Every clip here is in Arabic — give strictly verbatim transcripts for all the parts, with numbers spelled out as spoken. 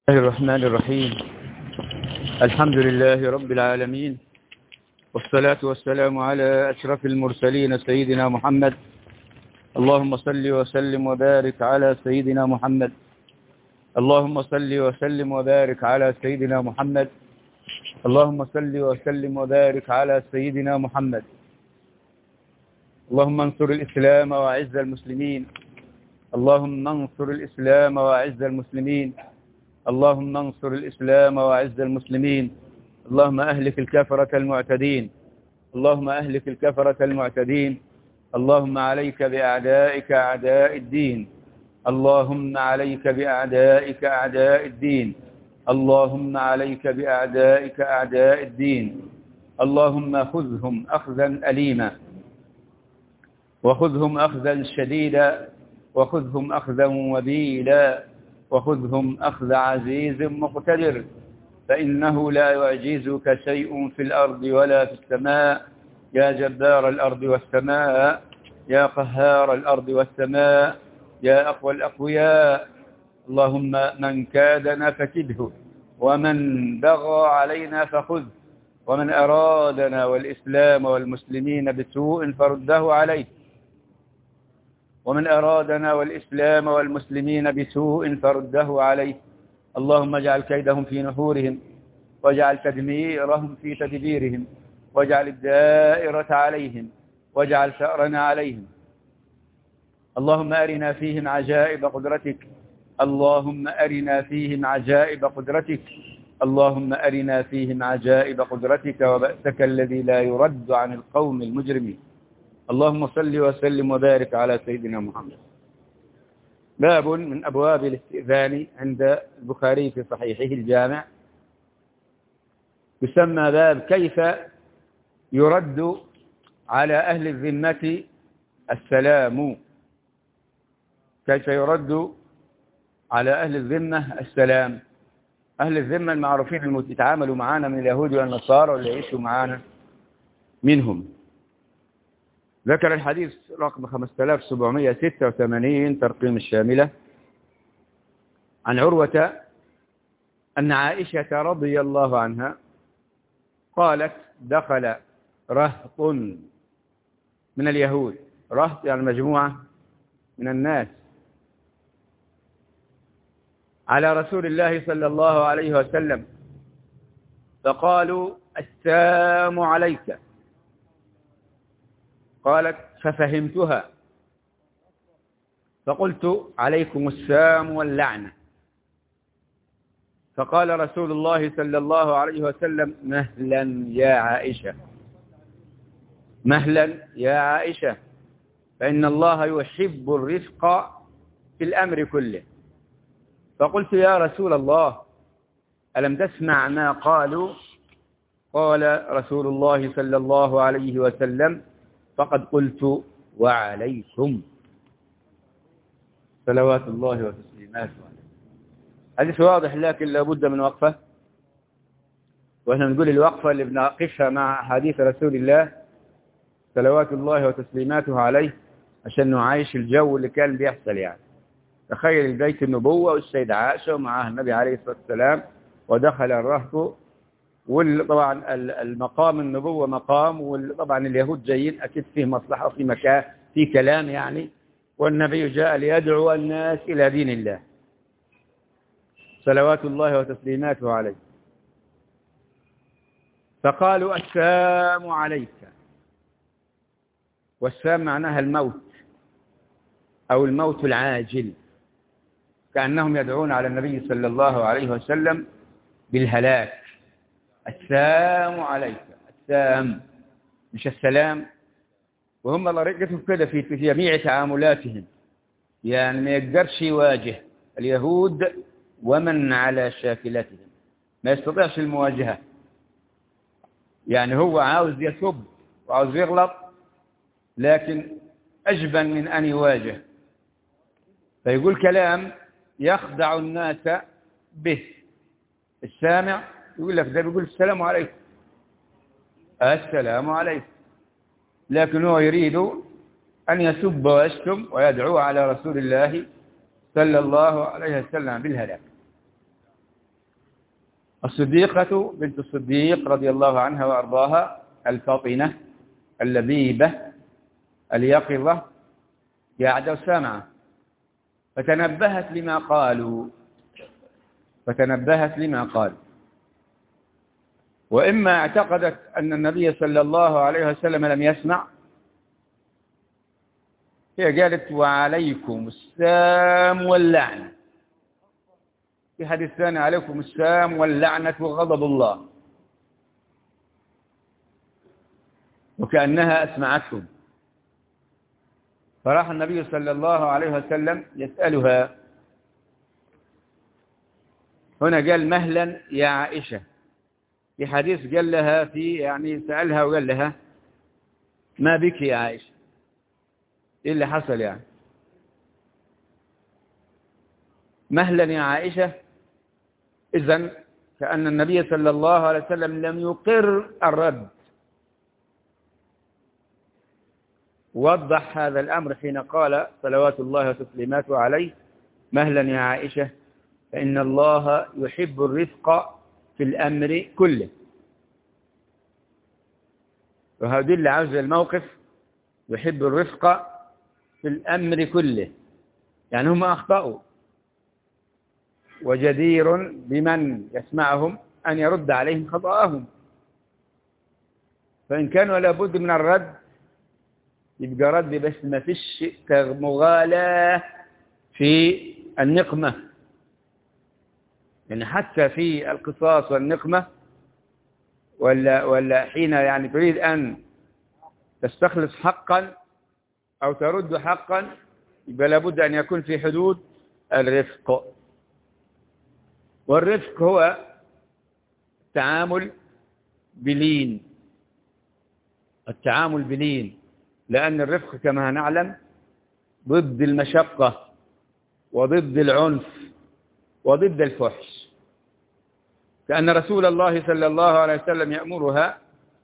الله الرحمن الرحيم. الحمد لله رب العالمين، والصلاة والسلام على أشرف المرسلين سيدنا محمد. اللهم صل وسلم وبارك على سيدنا محمد. اللهم صل وسلم وبارك على سيدنا محمد. اللهم صل وسلم وبارك على سيدنا محمد. اللهم انصر الإسلام وأعز المسلمين. اللهم انصر الإسلام وأعز المسلمين. اللهم انصر الإسلام وأعز المسلمين. اللهم أهلك الكفرة المعتدين. اللهم أهلك الكفرة المعتدين. اللهم عليك بأعدائك أعداء الدين. اللهم عليك بأعدائك أعداء الدين. اللهم عليك بأعدائك أعداء الدين. اللهم خذهم أخذا أليما، وخذهم أخذا شديدا، وخذهم أخذا وبيلا، وخذهم أخذ عزيز مقتدر، فإنه لا يعجزك شيء في الأرض ولا في السماء، يا جبار الأرض والسماء، يا قهار الأرض والسماء، يا أقوى الأقوياء. اللهم من كادنا فكده، ومن بغى علينا فخذه، ومن أرادنا والإسلام والمسلمين بسوء فرده عليه، ومن أرادنا والإسلام والمسلمين بسوء فرده عليه. اللهم اجعل كيدهم في نحورهم، واجعل تدميرهم في تدبيرهم، واجعل الدائرة عليهم، واجعل ثأرنا عليهم. اللهم أرنا فيهم عجائب قدرتك. اللهم أرنا فيهم عجائب قدرتك. اللهم أرنا فيهم عجائب قدرتك وبأسك الذي لا يرد عن القوم المجرمين. اللهم صل وسلم وبارك على سيدنا محمد. باب من أبواب الاستئذان عند البخاري في صحيحه الجامع، يسمى باب كيف يرد على أهل الذمة السلام. كيف يرد على أهل الذمة السلام. أهل الذمة المعروفين اللي يتعاملوا معانا من اليهود والنصارى واللي يعيشوا معانا منهم. ذكر الحديث رقم خمسة آلاف وسبعمائة وستة وثمانين ترقيم الشاملة عن عروة أن عائشة رضي الله عنها قالت دخل رهط من اليهود، رهط يعني مجموعة من الناس، على رسول الله صلى الله عليه وسلم فقالوا السلام عليك. قالت ففهمتها فقلت عليكم السلام واللعنة. فقال رسول الله صلى الله عليه وسلم مهلا يا عائشة، مهلا يا عائشة، فإن الله يحب الرفق في الأمر كله. فقلت يا رسول الله ألم تسمع ما قالوا؟ قال رسول الله صلى الله عليه وسلم فقد قلت وعليكم صلوات الله وتسليماته. حديث واضح لكن لابد من وقفة، وإحنا نقول الوقفة اللي بنقفها مع حديث رسول الله صلوات الله وتسليماته عليه عشان نعيش الجو اللي كان بيحصل. يعني تخيل البيت النبوة والسيدة عائشة ومعها النبي عليه الصلاة والسلام، ودخل الرهط، وطبعا المقام النبوة مقام، وطبعا اليهود جايين أكيد فيه مصلحة وفي مكان في كلام يعني، والنبي جاء ليدعو الناس إلى دين الله صلوات الله وتسليماته عليه. فقالوا السلام عليك، والسلام معناها الموت أو الموت العاجل، كأنهم يدعون على النبي صلى الله عليه وسلم بالهلاك. السلام عليك، السلام مش السلام. وهم طريقتهم كده في في جميع تعاملاتهم، يعني ما يقدرش يواجه اليهود ومن على شاكلتهم، ما يستطيعش المواجهة. يعني هو عاوز يسب وعاوز يغلط، لكن أجبن من أن يواجه، فيقول كلام يخدع الناس به. السامع يقول لك ده بيقول السلام عليكم، السلام عليكم، لكن هو يريد أن يسب ويشتم ويدعو على رسول الله صلى الله عليه وسلم بالهلاك. الصديقة بنت الصديق رضي الله عنها وأرضاها، الفاطنة اللبيبة اليقظة، قاعدة وسامعة، فتنبهت لما قالوا فتنبهت لما قالوا وإما اعتقدت أن النبي صلى الله عليه وسلم لم يسمع، هي قالت وعليكم السام واللعنة، في حديث ثاني عليكم السام واللعنة وغضب الله، وكأنها أسمعتهم. فراح النبي صلى الله عليه وسلم يسألها، هنا قال مهلا يا عائشة، في حديث قال لها في يعني سألها وقال لها ما بك يا عائشة، إيه اللي حصل يعني؟ مهلا يا عائشة، إذن كأن النبي صلى الله عليه وسلم لم يقر الرد. وضح هذا الأمر حين قال صلوات الله وتسليماته عليه مهلا يا عائشة فإن الله يحب الرفق في الأمر كله. وهذا اللي عاوز الموقف، يحب الرفق في الأمر كله، يعني هم أخطأوا، وجدير بمن يسمعهم أن يرد عليهم خطأهم، فإن كانوا لابد من الرد يبقى رد، بس ما فيش مغالاة في النقمة، يعني حتى في القصاص والنقمة ولا ولا حين يعني تريد أن تستخلص حقا أو ترد حقا يبقى لابد أن يكون في حدود الرفق. والرفق هو التعامل بلين، التعامل بلين، لأن الرفق كما نعلم ضد المشقة وضد العنف وضد الفحش. كأن رسول الله صلى الله عليه وسلم يأمرها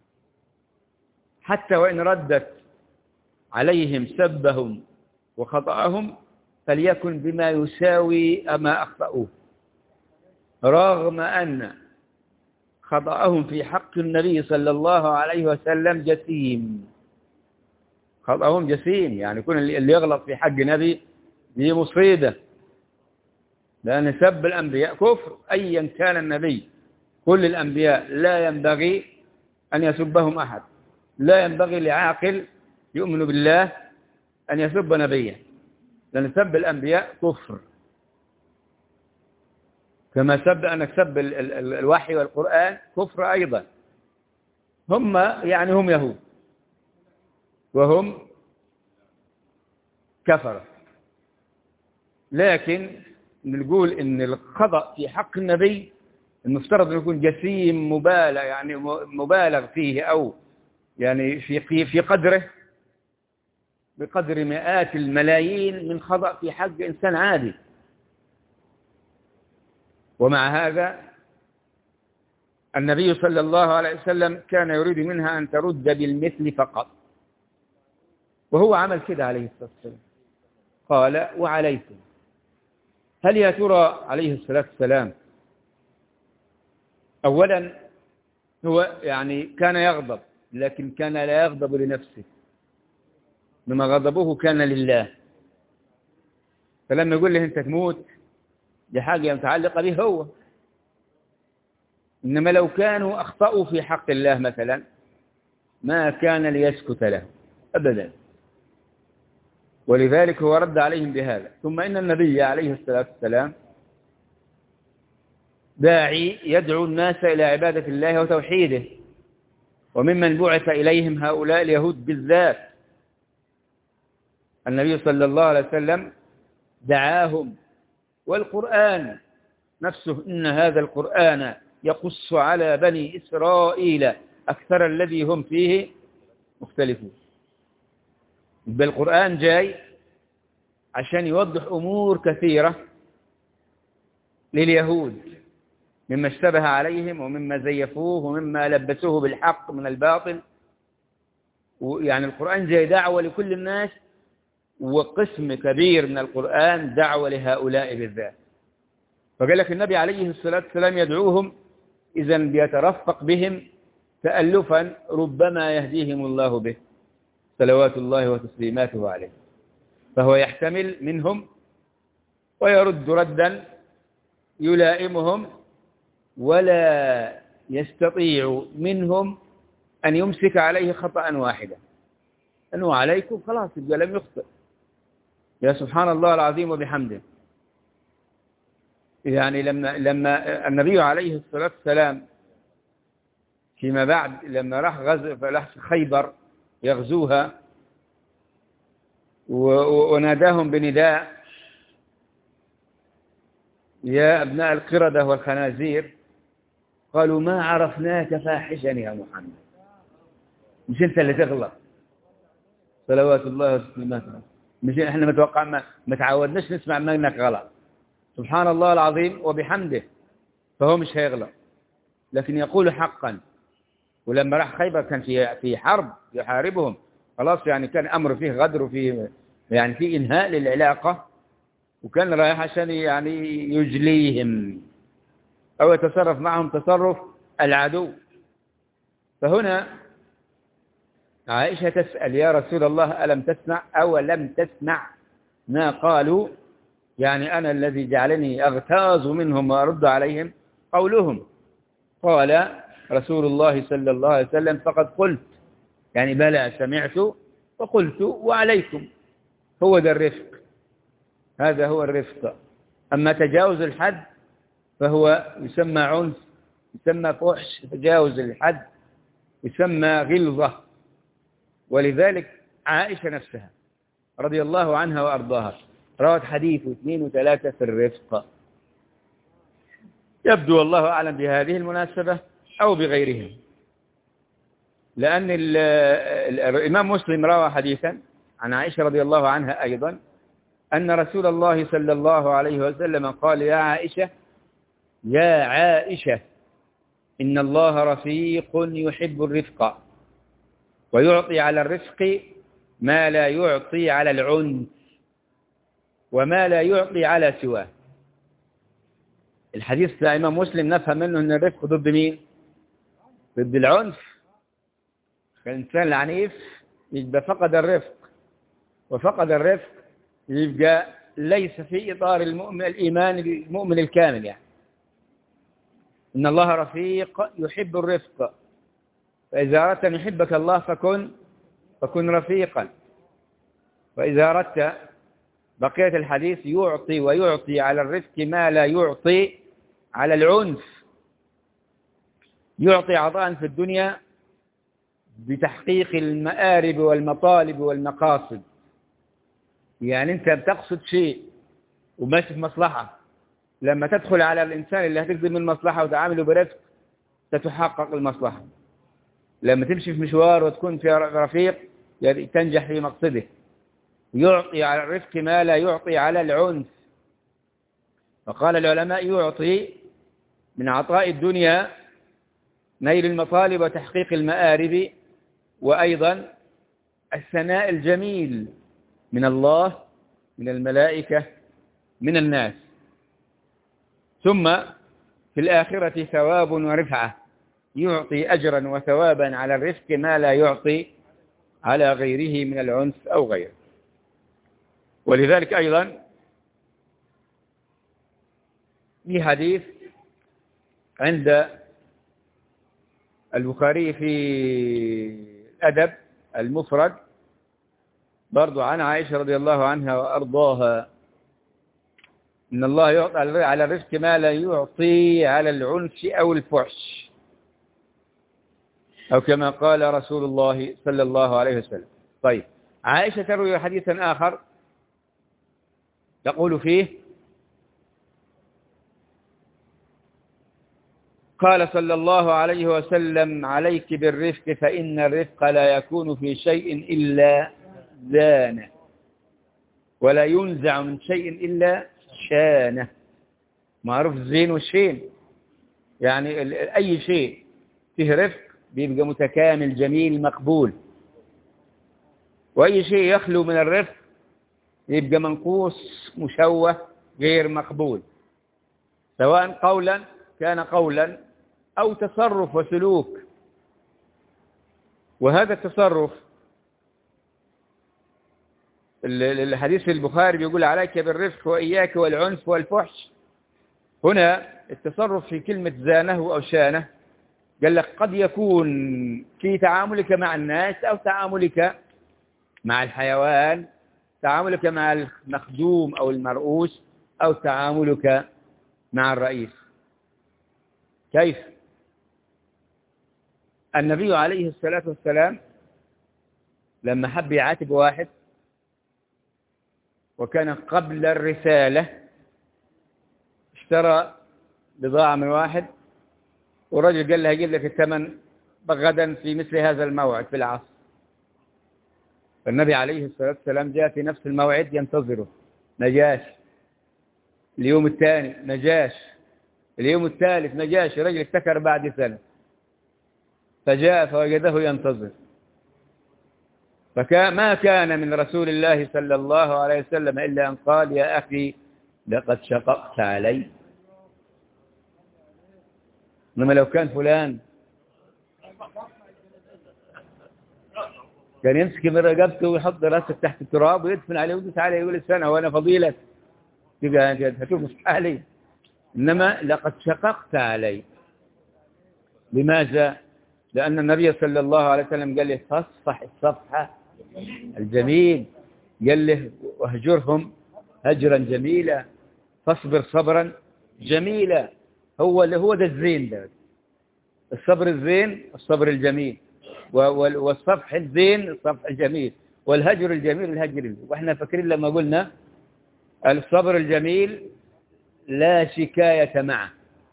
حتى وإن ردت عليهم سبهم وخطأهم فليكن بما يساوي ما أخطأوه، رغم أن خطأهم في حق النبي صلى الله عليه وسلم جسيم، خطأهم جسيم، يعني يكون اللي يغلط في حق نبي دي مصيبة، لأن سب الأنبياء كفر أيا كان النبي. كل الأنبياء لا ينبغي أن يسبهم أحد، لا ينبغي لعاقل يؤمن بالله أن يسب نبيه، لأن سب الأنبياء كفر، كما سب أنك سب الوحي والقرآن كفر أيضا. هم يعني هم يهود وهم كفر، لكن نقول إن الخطأ في حق النبي المفترض أن يكون جسيم مبالغ، يعني مبالغ فيه، أو يعني في في قدره بقدر مئات الملايين من خطأ في حق إنسان عادي. ومع هذا النبي صلى الله عليه وسلم كان يريد منها أن ترد بالمثل فقط، وهو عمل كده عليه الصلاة والسلام، قال وعليكم. هل يا ترى عليه الصلاة والسلام أولا هو يعني كان يغضب، لكن كان لا يغضب لنفسه، إنما غضبه كان لله. فلما يقول له أنت تموت دي حاجة متعلقة به هو، إنما لو كانوا أخطأوا في حق الله مثلا ما كان ليسكت له أبدا، ولذلك هو رد عليهم بهذا. ثم إن النبي عليه الصلاة والسلام داعي يدعو الناس إلى عبادة الله وتوحيده، وممن بعث إليهم هؤلاء اليهود بالذات. النبي صلى الله عليه وسلم دعاهم، والقرآن نفسه إن هذا القرآن يقص على بني إسرائيل أكثر الذي هم فيه مختلفون. بل القرآن جاي عشان يوضح أمور كثيرة لليهود مما اشتبه عليهم ومما زيفوه ومما لبسوه بالحق من الباطل. يعني القرآن جاي دعوة لكل الناس، وقسم كبير من القرآن دعوة لهؤلاء بالذات. فقال لك النبي عليه الصلاة والسلام يدعوهم إذا بيترفق بهم تألفا ربما يهديهم الله به صلوات الله وتسليماته عليه. فهو يحتمل منهم ويرد ردا يلائمهم، ولا يستطيع منهم أن يمسك عليه خطأ واحدا. أنه عليكم خلاص يبقى لم يخطئ، يا سبحان الله العظيم وبحمده. يعني لما لما النبي عليه الصلاة والسلام فيما بعد لما راح غزو فراح خيبر يغزوها وناداهم بنداء يا أبناء القردة والخنازير، قالوا ما عرفناك فاحشا يا محمد. مش أنت اللي تغلط صلوات الله وسلامته، مش احنا متوقع ما, ما تعودناش نسمع منك غلط. سبحان الله العظيم وبحمده. فهو مش هيغلط لكن يقول حقا. ولما راح خيبر كان في في حرب يحاربهم خلاص، يعني كان أمر فيه غدر وفيه يعني في إنهاء للعلاقة، وكان رايح عشان يعني يجليهم أو يتصرف معهم تصرف العدو. فهنا عائشة تسأل يا رسول الله ألم تسمع أو لم تسمع ما قالوا؟ يعني أنا الذي جعلني أغتاظ منهم وأرد عليهم قولهم. قال رسول الله صلى الله عليه وسلم فقد قلت، يعني بلى سمعت وقلت وعليكم. هو ده الرفق، هذا هو الرفق. أما تجاوز الحد فهو يسمى عنف، يسمى فحش. تجاوز الحد يسمى غلظة. ولذلك عائشة نفسها رضي الله عنها وأرضاها روت حديث اثنين وثلاثة في الرفق. يبدو والله أعلم بهذه المناسبة أو بغيرهم، لأن الإمام مسلم روى حديثا عن عائشة رضي الله عنها أيضا أن رسول الله صلى الله عليه وسلم قال يا عائشة يا عائشة إن الله رفيق يحب الرفق ويعطي على الرفق ما لا يعطي على العنف وما لا يعطي على سواه. الحديث بتاع الإمام مسلم نفهم منه أن الرفق ضد مين؟ ضد العنف. الإنسان العنيف يبقى فقد الرفق، وفقد الرفق يبقى ليس في إطار المؤمن الإيمان المؤمن الكامل. يعني إن الله رفيق يحب الرفق، فإذا أردت أن يحبك الله فكن فكن رفيقا. وإذا أردت بقية الحديث يعطي ويعطي على الرفق ما لا يعطي على العنف. يعطي عطاء في الدنيا بتحقيق المآرب والمطالب والمقاصد. يعني أنت بتقصد شيء وماشي في مصلحة، لما تدخل على الإنسان اللي هتخدم المصلحة وتعامله برفق ستحقق المصلحة. لما تمشي في مشوار وتكون في رفيق تنجح في مقصده. يعطي على الرفق ما لا يعطي على العنف. وقال العلماء يعطي من عطاء الدنيا نيل المطالب وتحقيق المآرب، وأيضا الثناء الجميل من الله من الملائكة من الناس. ثم في الآخرة ثواب ورفعة، يعطي أجرا وثوابا على الرفق ما لا يعطي على غيره من العنف أو غيره. ولذلك أيضا في حديث عند البخاري في الأدب المفرد برضو عن عائشة رضي الله عنها وأرضاها إن الله يعطي على الرفق ما لا يعطي على العنف أو الفحش، أو كما قال رسول الله صلى الله عليه وسلم. طيب عائشة تروي حديثا آخر تقول فيه قال صلى الله عليه وسلم عليك بالرفق فإن الرفق لا يكون في شيء إلا زانه ولا ينزع من شيء إلا شانه. معروف الزين والشين، يعني أي شيء فيه رفق بيبقى متكامل جميل مقبول، وأي شيء يخلو من الرفق يبقى منقوص مشوه غير مقبول، سواء قولا كان قولا أو تصرف وسلوك. وهذا التصرف الحديث البخاري بيقول عليك بالرفق وإياك والعنف والفحش. هنا التصرف في كلمة زانه أو شانه قال لك قد يكون في تعاملك مع الناس أو تعاملك مع الحيوان، تعاملك مع المخدوم أو المرؤوس، أو تعاملك مع الرئيس. كيف؟ النبي عليه الصلاة والسلام لما حب يعاتب واحد وكان قبل الرسالة اشترى بضاعة من واحد، ورجل قال له هجيب لك الثمن غدا في مثل هذا الموعد في العصر. فالنبي عليه الصلاة والسلام جاء في نفس الموعد ينتظره، نجاش. اليوم الثاني نجاش، اليوم الثالث نجاش. رجل افتكر بعد سنة فجاء فوجده ينتظر. فما كان من رسول الله صلى الله عليه وسلم إلا أن قال يا أخي لقد شققت علي. إنما لو كان فلان كان يمسك من رقبته ويحط راسه تحت التراب ويدفن عليه ويدوس عليه ويقول السنة وأنا فضيلة تبقى هتشوف مستحيل. إنما لقد شققت علي. لماذا؟ لأن النبي صلى الله عليه وسلم قال له فاصفح الصفحة الجميل، قال له واهجرهم هجرا جميلا، فاصبر صبرا جميلا. هو اللي هو ده الزين، ده الصبر الزين، الصبر الجميل، والصفح الزين، الصفح الجميل، والهجر الجميل، الهجر الجميل. واحنا فاكرين لما قلنا الصبر الجميل لا شكاية معه،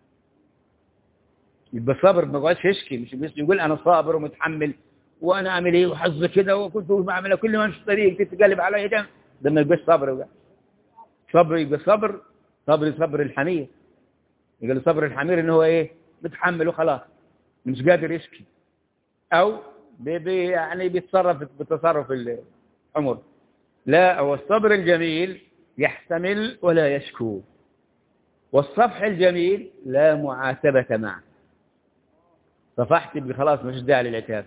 يبقى صبر ما يقعدش يشكي، مش بس يقول انا صابر ومتحمل وانا اعمل ايه وحظ كده وكنت بعمل كل ما مش طريق تتقلب عليا، ده ده ما يبقاش صبر بقى. صبر يبقى صبر صبر صبر الحمير. يقول صبر الحمير ان هو ايه؟ متحمل وخلاص مش قادر يشكي، او بي بي يعني بيتصرف بتصرف الحمر. لا، هو الصبر الجميل يحتمل ولا يشكو، والصفح الجميل لا معاتبة معه. صفحت بخلاص مش داعي للعتاب.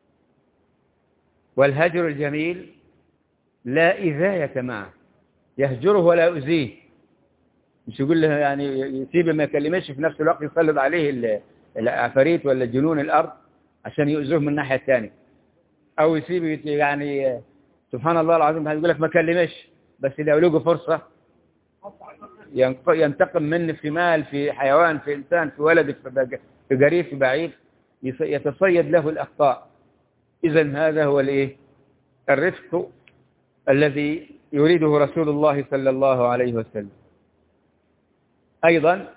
والهجر الجميل لا إذاية معه، يهجره ولا يؤذيه، مش يقول له يعني يسيبه ما يكلمش في نفس الوقت يسلط عليه العفاريت ولا جنون الأرض عشان يؤذوه من الناحية الثانية، أو يسيبه يعني سبحان الله العظيم يقول لك ما كلمش، بس لو لقوا فرصة ينتقم منه في مال، في حيوان، في إنسان، في ولد، في قريب، في بعيد، يتصيد له الأخطاء. إذن هذا هو الإيه؟ الرفق الذي يريده رسول الله صلى الله عليه وسلم. أيضا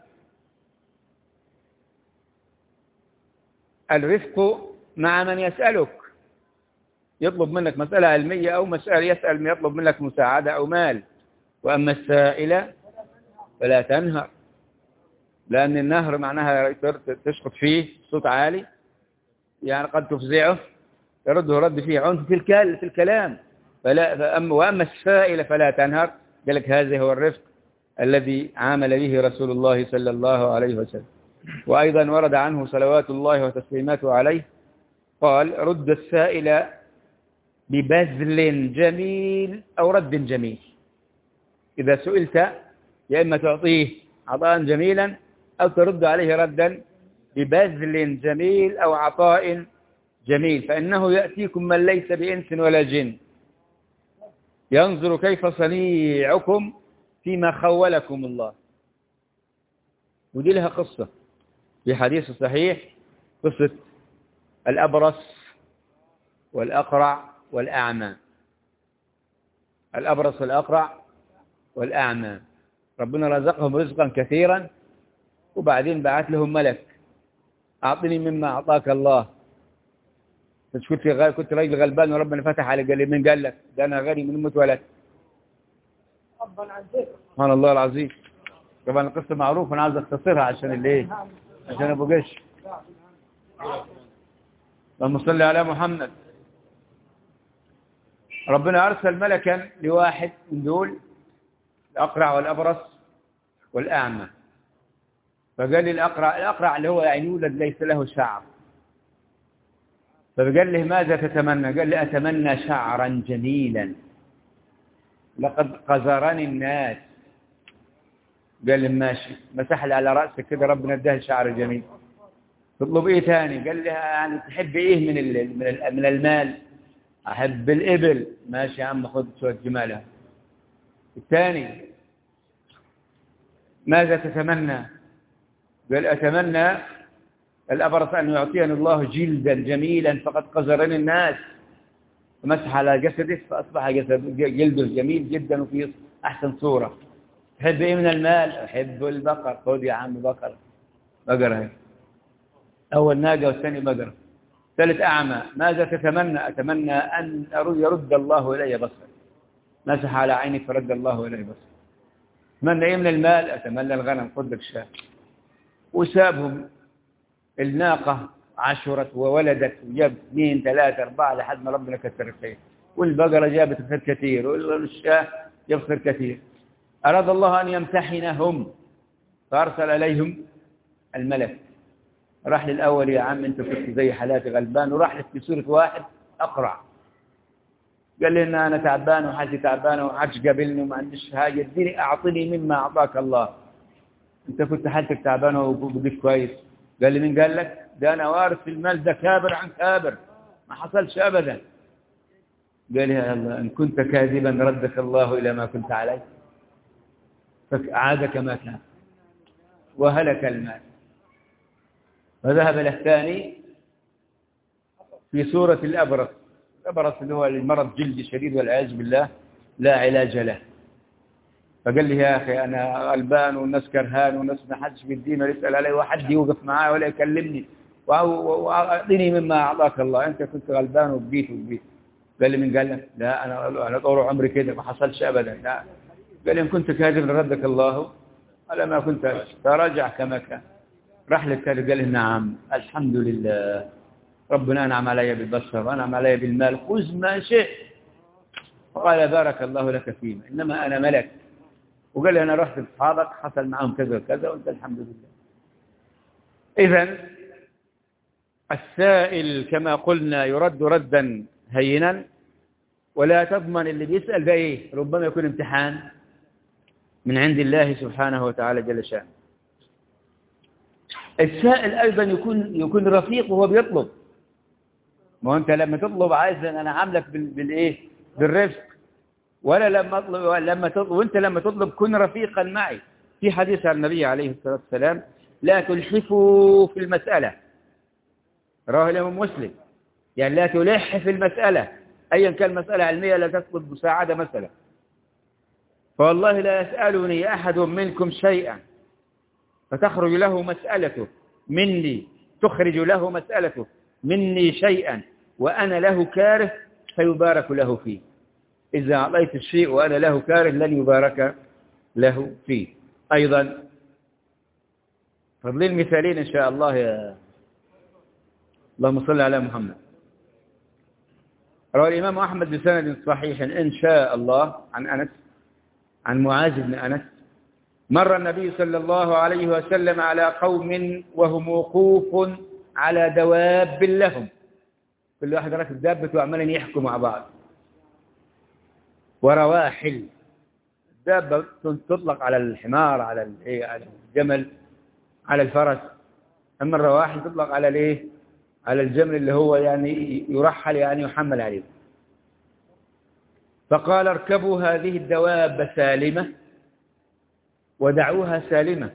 الرفق مع من يسألك، يطلب منك مسألة علمية أو مسألة يسأل يطلب منك مساعدة أو مال. وأما السائل فلا تنهر، لأن النهر معناها تشخط فيه صوت عالي، يعني قد تفزعه، يرده رد فيه عنف في في الكلام. فلا وأما السائل فلا تنهر، قال لك هذا هو الرفق الذي عامل به رسول الله صلى الله عليه وسلم. وأيضا ورد عنه صلوات الله وتسليماته عليه قال رد السائل ببذل جميل أو رد جميل. إذا سئلت يا إما تعطيه عطاء جميلا أو ترد عليه ردا ببذل جميل أو عطاء جميل. فإنه يأتيكم من ليس بإنس ولا جن ينظر كيف صنيعكم فيما خولكم الله. ودي لها قصة في حديث صحيح، قصة الأبرص والأقرع والأعمى. الأبرص والأقرع والأعمى ربنا رزقهم رزقا كثيرا، وبعدين بعث لهم ملك أعطني مما أعطاك الله. كنت كنت راجل غلبان وربنا فتح على قال لي من قال لك ده أنا غني من أمة ولد. سبحان الله العظيم. طبعا القصة معروفة، أنا عاوز أختصرها عشان اللي إيه، عشان أبو قش. اللهم صل على محمد. ربنا أرسل ملكا لواحد من دول الأقرع والأبرص والأعمى، فقال لي الأقرع الأقرع اللي هو يعني يولد ليس له شعر، فقال له ماذا تتمنى؟ قال لي أتمنى شعرا جميلا، لقد قذرني الناس. قال لي ماشي، مسح لي على رأسه كده، ربنا اداه شعر جميل. تطلب ايه ثاني؟ قال لي يعني تحب ايه من ال من ال من المال؟ احب الابل. ماشي يا عم، خذ شويه جمالها. الثاني ماذا تتمنى؟ قال أتمنى الأبرص أن يعطيني الله جلدا جميلا فقد قذرني الناس. فمسح على جسده فأصبح جسد جلده جميل جدا وفي أحسن صورة. تحب إيه من المال؟ أحب البقر. خذ يا عم بقر، بقرة. أول ناقة والثاني بقرة. ثالث أعمى، ماذا تتمنى؟ أتمنى أن يرد الله إلي بصري. مسح على عيني فرد الله إلي بصري. أتمنى إيه من المال؟ أتمنى الغنم. خذ لك شاة. وسابهم. الناقة عشرت وولدت وجاب اثنين ثلاثة أربعة لحد ما ربنا كثر الخير، والبقرة جابت خير كثير، والشاة جاب خير كثير. أراد الله أن يمتحنهم فأرسل إليهم الملك. راح للأول يا عم أنت كنت زي حالاتي غلبان، وراح في سورة واحد أقرع. قال لي إن أنا تعبان وحالتي تعبانة وحدش قابلني وما عنديش حاجة، اديني أعطني مما أعطاك الله. أنت كنت حالتك تعبانة وبقيت كويس. قال لي مين قال لك؟ ده أنا وارث في المال ده كابر عن كابر، ما حصلش أبدا. قال يا الله إن كنت كاذبا ردك الله إلى ما كنت عليه فعاد كما كان وهلك المال. فذهب للثاني في سورة الأبرص. الأبرص اللي هو المرض جلدي شديد والعياذ بالله لا علاج له. فقال لي يا أخي أنا غلبان والناس كرهان والناس ما حدش بيدينا يسأل علي وحد يوقف معاي ولا يكلمني وأعطيني مما أعطاك الله. أنت كنت غلبان وبقيت وبقيت. قال لي من قال لك؟ لا أنا أنا طول عمري كده ما حصلش أبدا. لا. قال لي إن كنت كاذب ردك الله على ما كنت. فرجع كما كان. راح للثالث قال لي نعم الحمد لله ربنا أنعم علي بالبصر وأنعم علي بالمال، خذ ما شئت. فقال بارك الله لك فيما، إنما أنا ملك. وقال لي أنا رحت لأصحابك حصل معهم كذا وكذا وأنت الحمد لله. إذن السائل كما قلنا يرد ردا هينا، ولا تضمن اللي بيسأل ده إيه، ربما يكون امتحان من عند الله سبحانه وتعالى جل شأنه. السائل أيضا يكون يكون رفيق وهو بيطلب. ما أنت لما تطلب عايز أنا عاملك بالإيه، بالرفق. ولا لما أطلب لما تطلب وأنت لما تطلب كن رفيقا معي. في حديث عن النبي عليه الصلاة والسلام لا تلحفوا في المسألة، رواه الإمام مسلم. يعني لا تلح في المسألة أيا كان مسألة علمية لا تطلب مساعدة مثلا. فوالله لا يسألني أحد منكم شيئا فتخرج له مسألته مني تخرج له مسألته مني شيئا وأنا له كاره فيبارك له فيه. إذا أعطيت الشيء وأنا له كاره لن يبارك له فيه. أيضا فضلين مثالين إن شاء الله. يا اللهم صل على محمد. روى الإمام أحمد بسند صحيح إن شاء الله عن أنس عن معاذ بن أنس مر النبي صلى الله عليه وسلم على قوم وهم وقوف على دواب لهم، كل واحد راكب دابته وعمالين يحكوا مع بعض، ورواحل. الدابة تطلق على الحمار على على الجمل على الفرس، أما الرواحل تطلق على الايه، على الجمل اللي هو يعني يرحل يعني يحمل عليه. فقال اركبوا هذه الدواب سالمة ودعوها سالمة،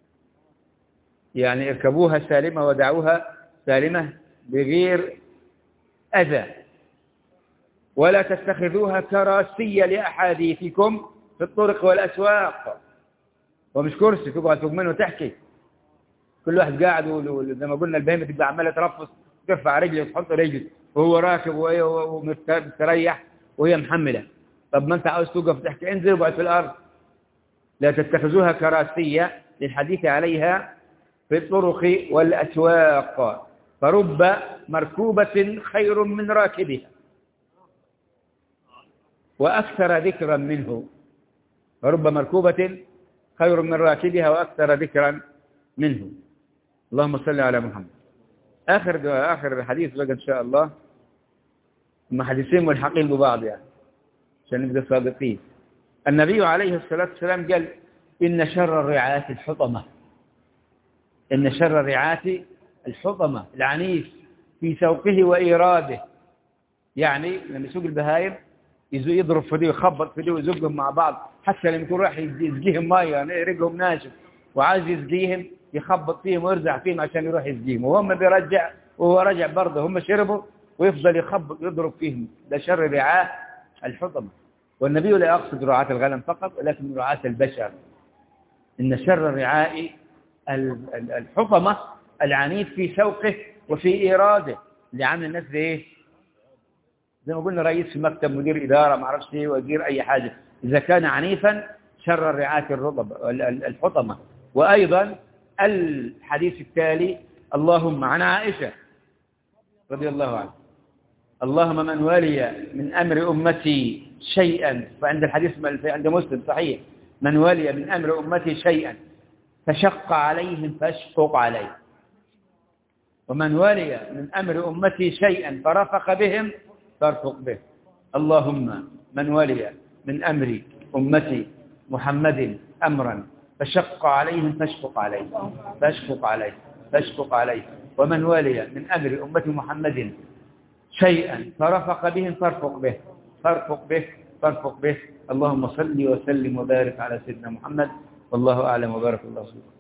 يعني اركبوها سالمة ودعوها سالمة بغير أذى، ولا تتخذوها كراسية لأحاديثكم في الطرق والأسواق. ومش كرسي تقعد فوق منه وتحكي، كل واحد قاعد زي ما قلنا البهيمة تبقى عمالة ترفص ترفع رجله وتحط رجله وهو راكب ومستريح وهي محملة. طب ما انت عاوز توقف تحكي انزل وقعد في الأرض. لا تتخذوها كراسية للحديث عليها في الطرق والأسواق، فرب مركوبة خير من راكبها وأكثر ذكرا منه. فرب مركوبة خير من راكبها وأكثر ذكرا منه. اللهم صل على محمد. آخر آخر حديث بقى إن شاء الله، هم حديثين ملحقين ببعض يعني عشان نبقى صادقين. النبي عليه الصلاة والسلام قال إن شر الرعاة الحطمة، إن شر الرعاة الحطمة العنيف في سوقه وإيراده. يعني لما يسوق البهايم يضرب في دي ويخبط في دي ويزقهم مع بعض، حتى لما يكون راح يسقيهم ميه يعني رجلهم ناشف وعايز يسقيهم يخبط فيهم ويرزع فيهم عشان يروح يسقيهم، وهم بيرجع وهو رجع برضه هم شربوا ويفضل يخبط يضرب فيهم. ده شر الرعاة الحطمة. والنبي لا يقصد رعاة الغنم فقط ولكن رعاة البشر. إن شر الرعاء الحطمة العنيف في سوقه وفي إيراده، اللي عامل الناس ايه زي ما قلنا رئيس في مكتب، مدير إدارة، ما اعرفش ايه، وزير أي حاجة، إذا كان عنيفا شر الرعاة الحطمة. وأيضا الحديث التالي اللهم عن عائشة رضي الله عنها اللهم من ولي من أمر أمتي شيئا، فعند الحديث عند مسلم صحيح، من ولي من أمر أمتي شيئا فشق عليهم فاشقق عليه، ومن ولي من أمر أمتي شيئا فرفق بهم فارفق به. اللهم من ولي من أمر أمتي محمد أمرا فشق عليهم فاشقق عليه فاشقق عليه فاشقق عليه، ومن ولي من أمر أمتي محمد شيئا فرفق بهم فارفق به فارفق به فارفق به. اللهم صل وسلم وبارك على سيدنا محمد، والله أعلم وبارك الله فيكم.